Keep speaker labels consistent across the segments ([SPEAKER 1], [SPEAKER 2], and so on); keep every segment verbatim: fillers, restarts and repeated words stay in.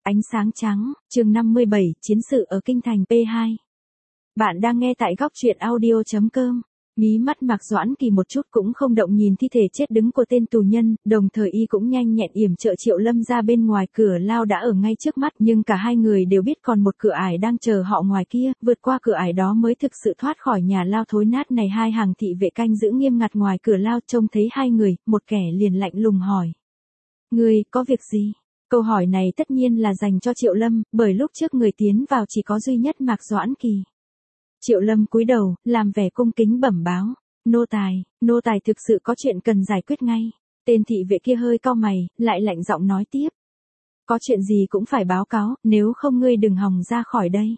[SPEAKER 1] Ánh sáng trắng, chương năm mươi bảy, chiến sự ở kinh thành pê hai. Bạn đang nghe tại góc truyện audio chấm com. Mí mắt Mạc Doãn Kỳ một chút cũng không động nhìn thi thể chết đứng của tên tù nhân, đồng thời y cũng nhanh nhẹn yểm trợ Triệu Lâm ra bên ngoài. Cửa lao đã ở ngay trước mắt, nhưng cả hai người đều biết còn một cửa ải đang chờ họ ngoài kia, vượt qua cửa ải đó mới thực sự thoát khỏi nhà lao thối nát này. Hai hàng thị vệ canh giữ nghiêm ngặt ngoài cửa lao, trông thấy hai người, một kẻ liền lạnh lùng hỏi: "Ngươi có việc gì?" Câu hỏi này tất nhiên là dành cho Triệu Lâm, bởi lúc trước người tiến vào chỉ có duy nhất Mạc Doãn Kỳ. Triệu Lâm cúi đầu, làm vẻ cung kính bẩm báo: "Nô tài, nô tài thực sự có chuyện cần giải quyết ngay." Tên thị vệ kia hơi cau mày, lại lạnh giọng nói tiếp: "Có chuyện gì cũng phải báo cáo, nếu không ngươi đừng hòng ra khỏi đây."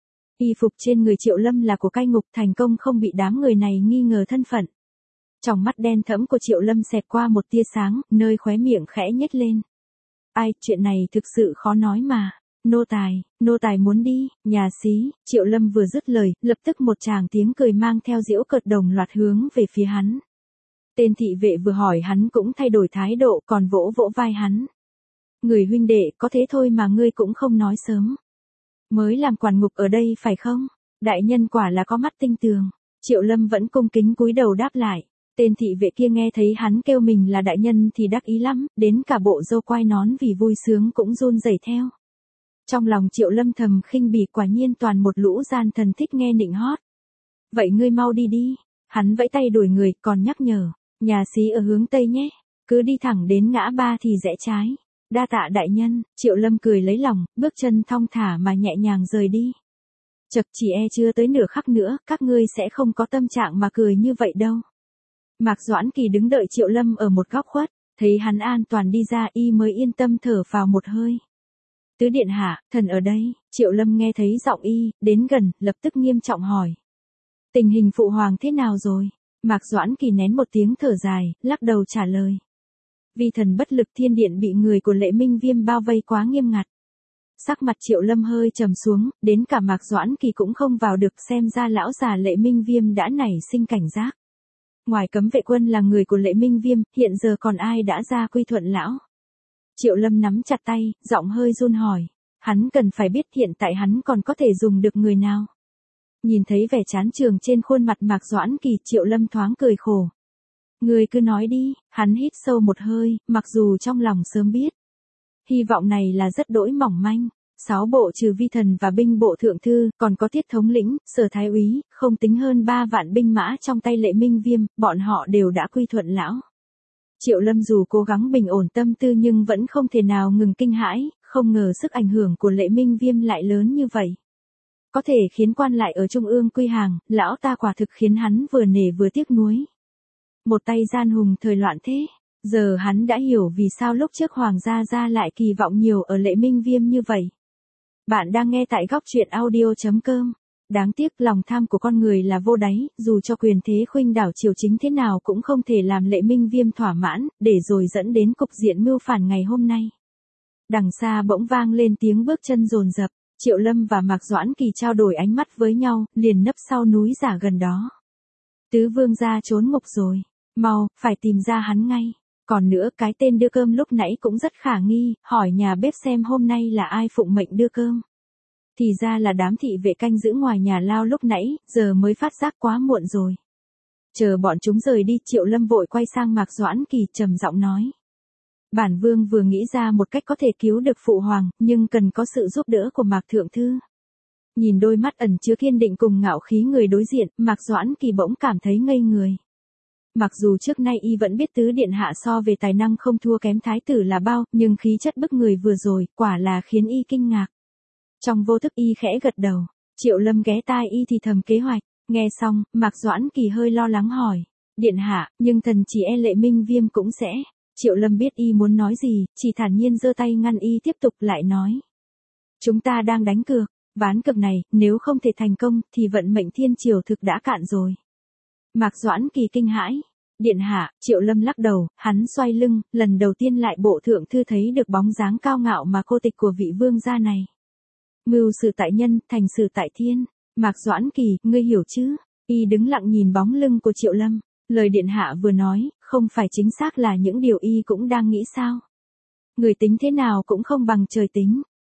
[SPEAKER 1] Y phục trên người Triệu Lâm là của cai ngục, thành công không bị đám người này nghi ngờ thân phận. Trong mắt đen thẫm của Triệu Lâm xẹt qua một tia sáng, nơi khóe miệng khẽ nhếch lên: "Ai, chuyện này thực sự khó nói mà. Nô tài, nô tài muốn đi, nhà xí." Triệu Lâm vừa dứt lời, lập tức một tràng tiếng cười mang theo giễu cợt đồng loạt hướng về phía hắn. Tên thị vệ vừa hỏi hắn cũng thay đổi thái độ, còn vỗ vỗ vai hắn: "Người huynh đệ, có thế thôi mà ngươi cũng không nói sớm. Mới làm quản ngục ở đây phải không? Đại nhân quả là có mắt tinh tường." Triệu Lâm vẫn cung kính cúi đầu đáp lại. Tên thị vệ kia nghe thấy hắn kêu mình là đại nhân thì đắc ý lắm, đến cả bộ râu quai nón vì vui sướng cũng run rẩy theo. Trong lòng Triệu Lâm thầm khinh bỉ, quả nhiên toàn một lũ gian thần thích nghe nịnh hót. "Vậy ngươi mau đi đi." Hắn vẫy tay đuổi người, còn nhắc nhở: "Nhà xí ở hướng tây nhé, cứ đi thẳng đến ngã ba thì rẽ trái." "Đa tạ đại nhân." Triệu Lâm cười lấy lòng, bước chân thong thả mà nhẹ nhàng rời đi. Chậc, chỉ e chưa tới nửa khắc nữa, các ngươi sẽ không có tâm trạng mà cười như vậy đâu. Mạc Doãn Kỳ đứng đợi Triệu Lâm ở một góc khuất, thấy hắn an toàn đi ra, y mới yên tâm thở vào một hơi. "Tứ điện hạ, thần ở đây." Triệu Lâm nghe thấy giọng y, đến gần, lập tức nghiêm trọng hỏi: "Tình hình phụ hoàng thế nào rồi?" Mạc Doãn Kỳ nén một tiếng thở dài, lắc đầu trả lời: "Vi thần bất lực, thiên điện bị người của Lệ Minh Viêm bao vây quá nghiêm ngặt." Sắc mặt Triệu Lâm hơi trầm xuống, đến cả Mạc Doãn Kỳ cũng không vào được, xem ra lão già Lệ Minh Viêm đã nảy sinh cảnh giác. Ngoài cấm vệ quân là người của Lệ Minh Viêm, hiện giờ còn ai đã ra quy thuận lão? Triệu Lâm nắm chặt tay, giọng hơi run hỏi: "Hắn cần phải biết hiện tại hắn còn có thể dùng được người nào?" Nhìn thấy vẻ chán chường trên khuôn mặt Mạc Doãn Kỳ, Triệu Lâm thoáng cười khổ: "Ngươi cứ nói đi." Hắn hít sâu một hơi, mặc dù trong lòng sớm biết hy vọng này là rất đỗi mỏng manh. Sáu bộ trừ vi thần và binh bộ thượng thư, còn có Tiết thống lĩnh, Sở thái úy, không tính hơn ba vạn binh mã trong tay Lệ Minh Viêm, bọn họ đều đã quy thuận lão. Triệu Lâm dù cố gắng bình ổn tâm tư nhưng vẫn không thể nào ngừng kinh hãi, không ngờ sức ảnh hưởng của Lệ Minh Viêm lại lớn như vậy. Có thể khiến quan lại ở trung ương quy hàng, lão ta quả thực khiến hắn vừa nể vừa tiếc nuối. Một tay gian hùng thời loạn thế. Giờ hắn đã hiểu vì sao lúc trước Hoàng gia gia lại kỳ vọng nhiều ở Lệ Minh Viêm như vậy. Bạn đang nghe tại góc truyện audio chấm com. Đáng tiếc lòng tham của con người là vô đáy, dù cho quyền thế khuynh đảo triều chính thế nào cũng không thể làm Lệ Minh Viêm thỏa mãn, để rồi dẫn đến cục diện mưu phản ngày hôm nay. Đằng xa bỗng vang lên tiếng bước chân dồn dập, Triệu Lâm và Mạc Doãn Kỳ trao đổi ánh mắt với nhau, liền nấp sau núi giả gần đó. "Tứ vương gia trốn ngục rồi, mau, phải tìm ra hắn ngay. Còn nữa, cái tên đưa cơm lúc nãy cũng rất khả nghi, hỏi nhà bếp xem hôm nay là ai phụng mệnh đưa cơm." Thì ra là đám thị vệ canh giữ ngoài nhà lao lúc nãy, giờ mới phát giác quá muộn rồi. Chờ bọn chúng rời đi, Triệu Lâm vội quay sang Mạc Doãn Kỳ trầm giọng nói: "Bản vương vừa nghĩ ra một cách có thể cứu được phụ hoàng, nhưng cần có sự giúp đỡ của Mạc thượng thư." Nhìn đôi mắt ẩn chứa kiên định cùng ngạo khí người đối diện, Mạc Doãn Kỳ bỗng cảm thấy ngây người. Mặc dù trước nay y vẫn biết tứ điện hạ so về tài năng không thua kém thái tử là bao, nhưng khí chất bức người vừa rồi, quả là khiến y kinh ngạc. Trong vô thức y khẽ gật đầu. Triệu Lâm ghé tai y thì thầm kế hoạch. Nghe xong, Mạc Doãn Kỳ hơi lo lắng hỏi: "Điện hạ, nhưng thần chỉ e Lệ Minh Viêm cũng sẽ..." Triệu Lâm biết y muốn nói gì, chỉ thản nhiên giơ tay ngăn y, tiếp tục lại nói: "Chúng ta đang đánh cược, ván cược này, nếu không thể thành công, thì vận mệnh thiên triều thực đã cạn rồi." Mạc Doãn Kỳ kinh hãi: "Điện hạ." Triệu Lâm lắc đầu, hắn xoay lưng, lần đầu tiên lại bộ thượng thư thấy được bóng dáng cao ngạo mà cô tịch của vị vương gia này. Mưu sự tại nhân, thành sự tại thiên. "Mạc Doãn Kỳ, ngươi hiểu chứ?" Y đứng lặng nhìn bóng lưng của Triệu Lâm. "Lời điện hạ vừa nói, không phải chính xác là những điều y cũng đang nghĩ sao? Người tính thế nào cũng không bằng trời tính.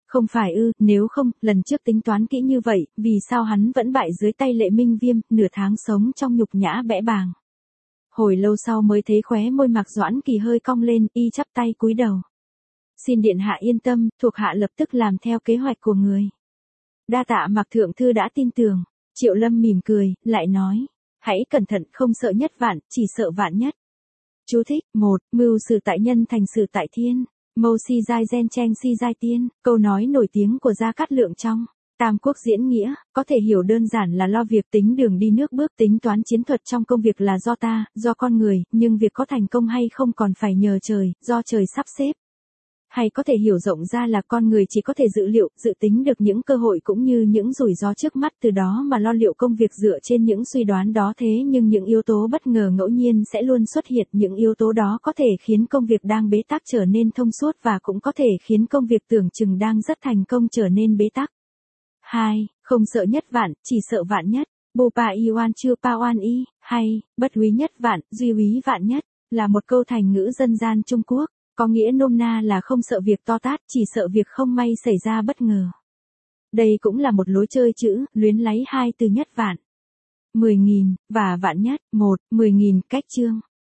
[SPEAKER 1] Không phải ư, nếu không, lần trước tính toán kỹ như vậy, vì sao hắn vẫn bại dưới tay Lệ Minh Viêm, nửa tháng sống trong nhục nhã bẽ bàng. Hồi lâu sau mới thấy khóe môi Mạc Doãn Kỳ hơi cong lên, y chắp tay cúi đầu. Xin điện hạ yên tâm, thuộc hạ lập tức làm theo kế hoạch của người. Đa tạ Mạc thượng thư đã tin tưởng. Triệu Lâm mỉm cười, lại nói. Hãy cẩn thận, không sợ nhất vạn, chỉ sợ vạn nhất. Chú thích, một, mưu sự tại nhân thành sự tại thiên. Mâu si giai gen tranh si giai tiên, câu nói nổi tiếng của Gia Cát Lượng trong Tam Quốc diễn nghĩa, có thể hiểu đơn giản là lo việc tính đường đi nước bước, tính toán chiến thuật trong công việc là do ta, do con người, nhưng việc có thành công hay không còn phải nhờ trời, do trời sắp xếp. Hay có thể hiểu rộng ra là con người chỉ có thể dự liệu, dự tính được những cơ hội cũng như những rủi ro trước mắt, từ đó mà lo liệu công việc dựa trên những suy đoán đó. Thế nhưng những yếu tố bất ngờ ngẫu nhiên sẽ luôn xuất hiện, những yếu tố đó có thể khiến công việc đang bế tắc trở nên thông suốt và cũng có thể khiến công việc tưởng chừng đang rất thành công trở nên bế tắc. hai. Không sợ nhất vạn, chỉ sợ vạn nhất. Bồ pa iwan chưa pa oan y, hay, bất úy nhất vạn, duy úy vạn nhất, là một câu thành ngữ dân gian Trung Quốc. Có nghĩa nôm na là không sợ việc to tát, chỉ sợ việc không may xảy ra bất ngờ. Đây cũng là một lối chơi chữ, luyến lấy hai từ nhất vạn, mười nghìn, và vạn nhất, một, mười nghìn, cách chương.